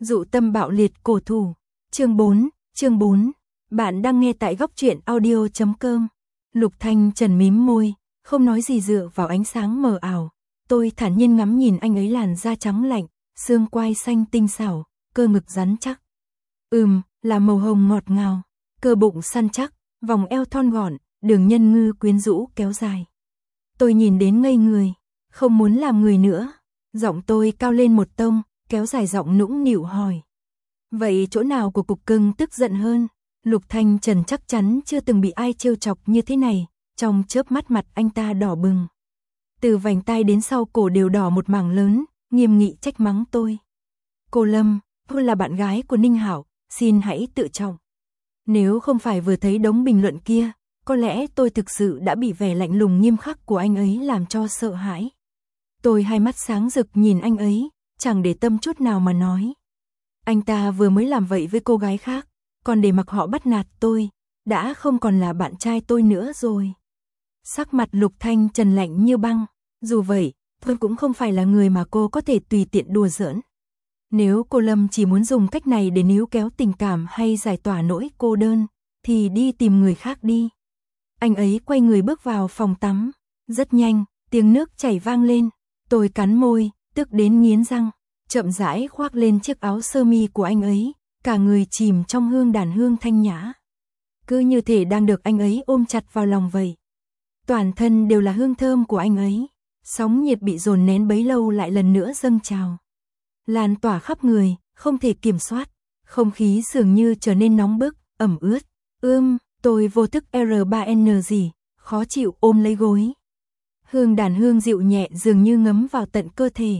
Dụ tâm bạo liệt cổ thủ. Chương 4. Bạn đang nghe tại góc truyện audio.com. Lục Thanh Trần mím môi, không nói gì dựa vào ánh sáng mờ ảo. Tôi thản nhiên ngắm nhìn anh ấy, làn da trắng lạnh, xương quai xanh tinh xảo, cơ ngực rắn chắc. Là màu hồng ngọt ngào, cơ bụng săn chắc, vòng eo thon gọn, đường nhân ngư quyến rũ kéo dài. Tôi nhìn đến ngây người, không muốn làm người nữa. Giọng tôi cao lên một tông, kéo dài giọng nũng nịu hỏi. Vậy chỗ nào của cục cưng tức giận hơn? Lục Thanh Trần chắc chắn chưa từng bị ai trêu chọc như thế này, trong chớp mắt mặt anh ta đỏ bừng. Từ vành tai đến sau cổ đều đỏ một mảng lớn, nghiêm nghị trách mắng tôi. Cô Lâm, tôi là bạn gái của Ninh Hảo, xin hãy tự trọng. Nếu không phải vừa thấy đống bình luận kia, có lẽ tôi thực sự đã bị vẻ lạnh lùng nghiêm khắc của anh ấy làm cho sợ hãi. Tôi hai mắt sáng rực nhìn anh ấy, chẳng để tâm chút nào mà nói. Anh ta vừa mới làm vậy với cô gái khác, còn để mặc họ bắt nạt tôi, đã không còn là bạn trai tôi nữa rồi. Sắc mặt Lục Thanh Trần lạnh như băng, dù vậy, tôi cũng không phải là người mà cô có thể tùy tiện đùa giỡn. Nếu cô Lâm chỉ muốn dùng cách này để níu kéo tình cảm hay giải tỏa nỗi cô đơn, thì đi tìm người khác đi. Anh ấy quay người bước vào phòng tắm, rất nhanh, tiếng nước chảy vang lên, tôi cắn môi, tức đến nghiến răng, chậm rãi khoác lên chiếc áo sơ mi của anh ấy, cả người chìm trong hương đàn hương thanh nhã. Cứ như thể đang được anh ấy ôm chặt vào lòng vậy. Toàn thân đều là hương thơm của anh ấy, sóng nhiệt bị dồn nén bấy lâu lại lần nữa dâng trào. Lan tỏa khắp người, không thể kiểm soát, không khí dường như trở nên nóng bức, ẩm ướt. Tôi vô thức R3N gì, khó chịu ôm lấy gối. Hương đàn hương dịu nhẹ dường như ngấm vào tận cơ thể.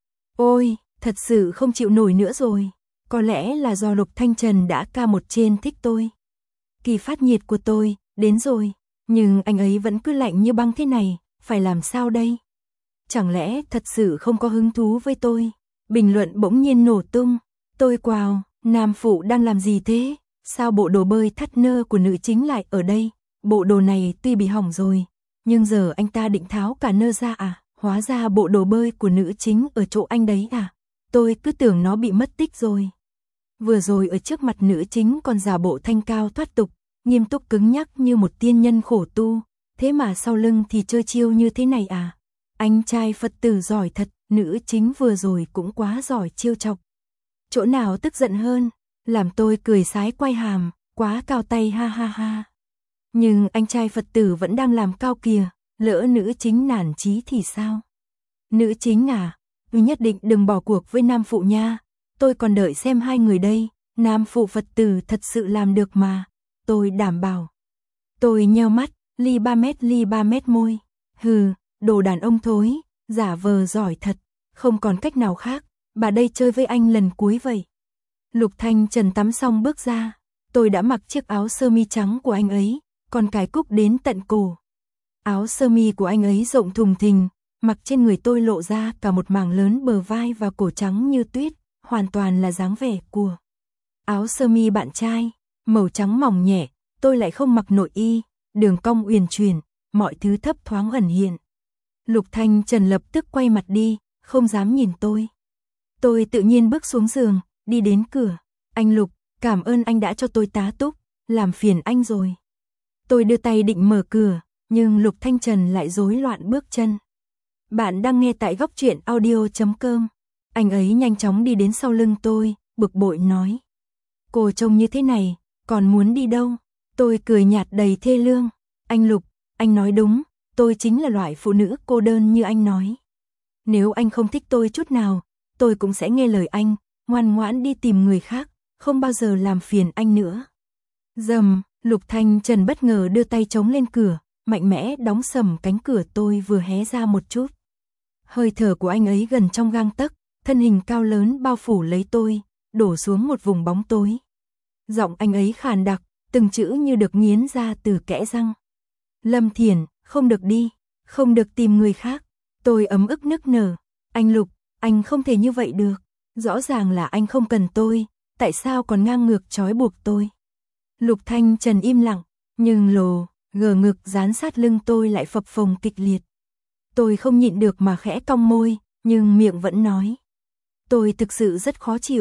Ôi, thật sự không chịu nổi nữa rồi. Có lẽ là do Lục Thanh Trần đã ca một trên thích tôi. Kỳ phát nhiệt của tôi, đến rồi. Nhưng anh ấy vẫn cứ lạnh như băng thế này, phải làm sao đây? Chẳng lẽ thật sự không có hứng thú với tôi? Bình luận bỗng nhiên nổ tung. Tôi wow, nam phụ đang làm gì thế? Sao bộ đồ bơi thắt nơ của nữ chính lại ở đây? Bộ đồ này tuy bị hỏng rồi, nhưng giờ anh ta định tháo cả nơ ra à? Hóa ra bộ đồ bơi của nữ chính ở chỗ anh đấy à? Tôi cứ tưởng nó bị mất tích rồi. Vừa rồi ở trước mặt nữ chính còn giả bộ thanh cao thoát tục, nghiêm túc cứng nhắc như một tiên nhân khổ tu, thế mà sau lưng thì chơi chiêu như thế này à? Anh trai Phật tử giỏi thật, nữ chính vừa rồi cũng quá giỏi chiêu chọc. Chỗ nào tức giận hơn? Làm tôi cười sái quay hàm, quá cao tay ha ha ha. Nhưng anh trai Phật tử vẫn đang làm cao kìa, lỡ nữ chính nản chí thì sao? Nữ chính à? Nhất định đừng bỏ cuộc với nam phụ nha. Tôi còn đợi xem hai người đây, nam phụ Phật tử thật sự làm được mà. Tôi đảm bảo. Tôi nheo mắt, ly 3 mét môi. Hừ, đồ đàn ông thối, giả vờ giỏi thật, không còn cách nào khác, bà đây chơi với anh lần cuối vậy. Lục Thanh Trần tắm xong bước ra, tôi đã mặc chiếc áo sơ mi trắng của anh ấy, còn cài cúc đến tận cổ. Áo sơ mi của anh ấy rộng thùng thình, mặc trên người tôi lộ ra cả một mảng lớn bờ vai và cổ trắng như tuyết, hoàn toàn là dáng vẻ của áo sơ mi bạn trai, màu trắng mỏng nhẹ, tôi lại không mặc nội y, đường cong uyển chuyển, mọi thứ thấp thoáng ẩn hiện. Lục Thanh Trần lập tức quay mặt đi, không dám nhìn tôi. Tôi tự nhiên bước xuống giường, đi đến cửa. Anh Lục, cảm ơn anh đã cho tôi tá túc, làm phiền anh rồi. Tôi đưa tay định mở cửa, nhưng Lục Thanh Trần lại rối loạn bước chân. Bạn đang nghe tại góc truyện audio.com. Anh ấy nhanh chóng đi đến sau lưng tôi, bực bội nói. Cô trông như thế này, còn muốn đi đâu? Tôi cười nhạt đầy thê lương. Anh Lục, anh nói đúng, tôi chính là loại phụ nữ cô đơn như anh nói. Nếu anh không thích tôi chút nào, tôi cũng sẽ nghe lời anh, ngoan ngoãn đi tìm người khác, không bao giờ làm phiền anh nữa. Rầm, Lục Thanh Trần bất ngờ đưa tay chống lên cửa, mạnh mẽ đóng sầm cánh cửa tôi vừa hé ra một chút. Hơi thở của anh ấy gần trong gang tấc, thân hình cao lớn bao phủ lấy tôi, đổ xuống một vùng bóng tối. Giọng anh ấy khàn đặc, từng chữ như được nghiến ra từ kẽ răng. Lâm Thiển, không được đi, không được tìm người khác. Tôi ấm ức nức nở. Anh Lục, anh không thể như vậy được. Rõ ràng là anh không cần tôi, tại sao còn ngang ngược trói buộc tôi? Lục Thanh Trần im lặng, nhưng gờ ngực dán sát lưng tôi lại phập phồng kịch liệt. Tôi không nhịn được mà khẽ cong môi, nhưng miệng vẫn nói. Tôi thực sự rất khó chịu,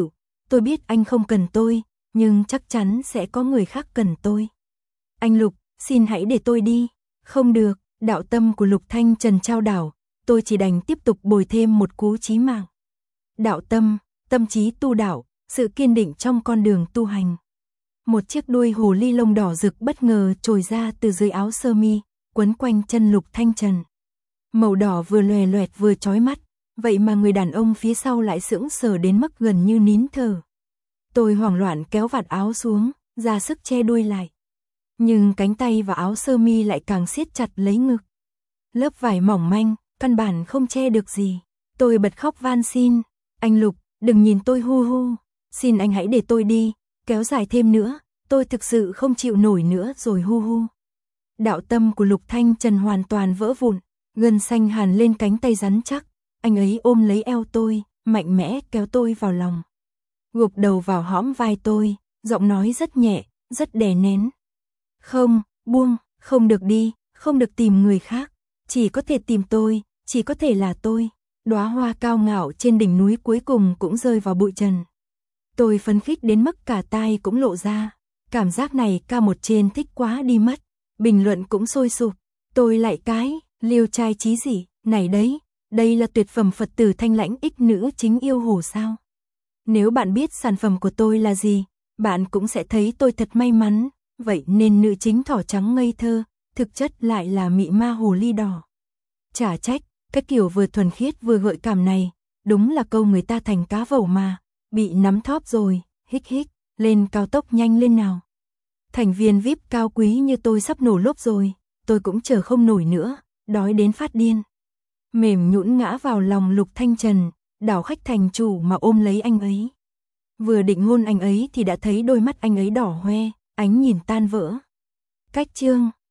tôi biết anh không cần tôi, nhưng chắc chắn sẽ có người khác cần tôi. Anh Lục, xin hãy để tôi đi. Không được, đạo tâm của Lục Thanh Trần trao đảo, tôi chỉ đành tiếp tục bồi thêm một cú chí mạng. Đạo tâm, tâm trí tu đạo, sự kiên định trong con đường tu hành. Một chiếc đuôi hồ ly lông đỏ rực bất ngờ trồi ra từ dưới áo sơ mi, quấn quanh chân Lục Thanh Trần. Màu đỏ vừa lòe loẹt vừa chói mắt, vậy mà người đàn ông phía sau lại sững sờ đến mức gần như nín thở. Tôi hoảng loạn kéo vạt áo xuống, ra sức che đuôi lại. Nhưng cánh tay và áo sơ mi lại càng siết chặt lấy ngực. Lớp vải mỏng manh, căn bản không che được gì. Tôi bật khóc van xin, anh Lục, đừng nhìn tôi hu hu, xin anh hãy để tôi đi, kéo dài thêm nữa, tôi thực sự không chịu nổi nữa rồi hu hu. Đạo tâm của Lục Thanh Trần hoàn toàn vỡ vụn, gân xanh hằn lên cánh tay rắn chắc, anh ấy ôm lấy eo tôi, mạnh mẽ kéo tôi vào lòng. Gục đầu vào hõm vai tôi, giọng nói rất nhẹ, rất đè nén. Không, buông, không được đi, không được tìm người khác, chỉ có thể tìm tôi, chỉ có thể là tôi. Đóa hoa cao ngạo trên đỉnh núi cuối cùng cũng rơi vào bụi trần. Tôi phấn khích đến mức cả tai cũng lộ ra, cảm giác này ca một trên thích quá đi mất, bình luận cũng sôi sục. Tôi lại cái, liêu trai chí gì, này đấy, đây là tuyệt phẩm Phật tử thanh lãnh ích nữ chính yêu hồ sao. Nếu bạn biết sản phẩm của tôi là gì, bạn cũng sẽ thấy tôi thật may mắn, vậy nên nữ chính thỏ trắng ngây thơ, thực chất lại là mị ma hồ ly đỏ. Chả trách, cái kiểu vừa thuần khiết vừa gợi cảm này, đúng là câu người ta thành cá vẩu mà, bị nắm thóp rồi, hích hích, lên cao tốc nhanh lên nào. Thành viên VIP cao quý như tôi sắp nổ lốp rồi, tôi cũng chờ không nổi nữa, đói đến phát điên. Mềm nhũn ngã vào lòng Lục Thanh Trần, đảo khách thành chủ mà ôm lấy anh ấy. Vừa định hôn anh ấy thì đã thấy đôi mắt anh ấy đỏ hoe, ánh nhìn tan vỡ. Cách chương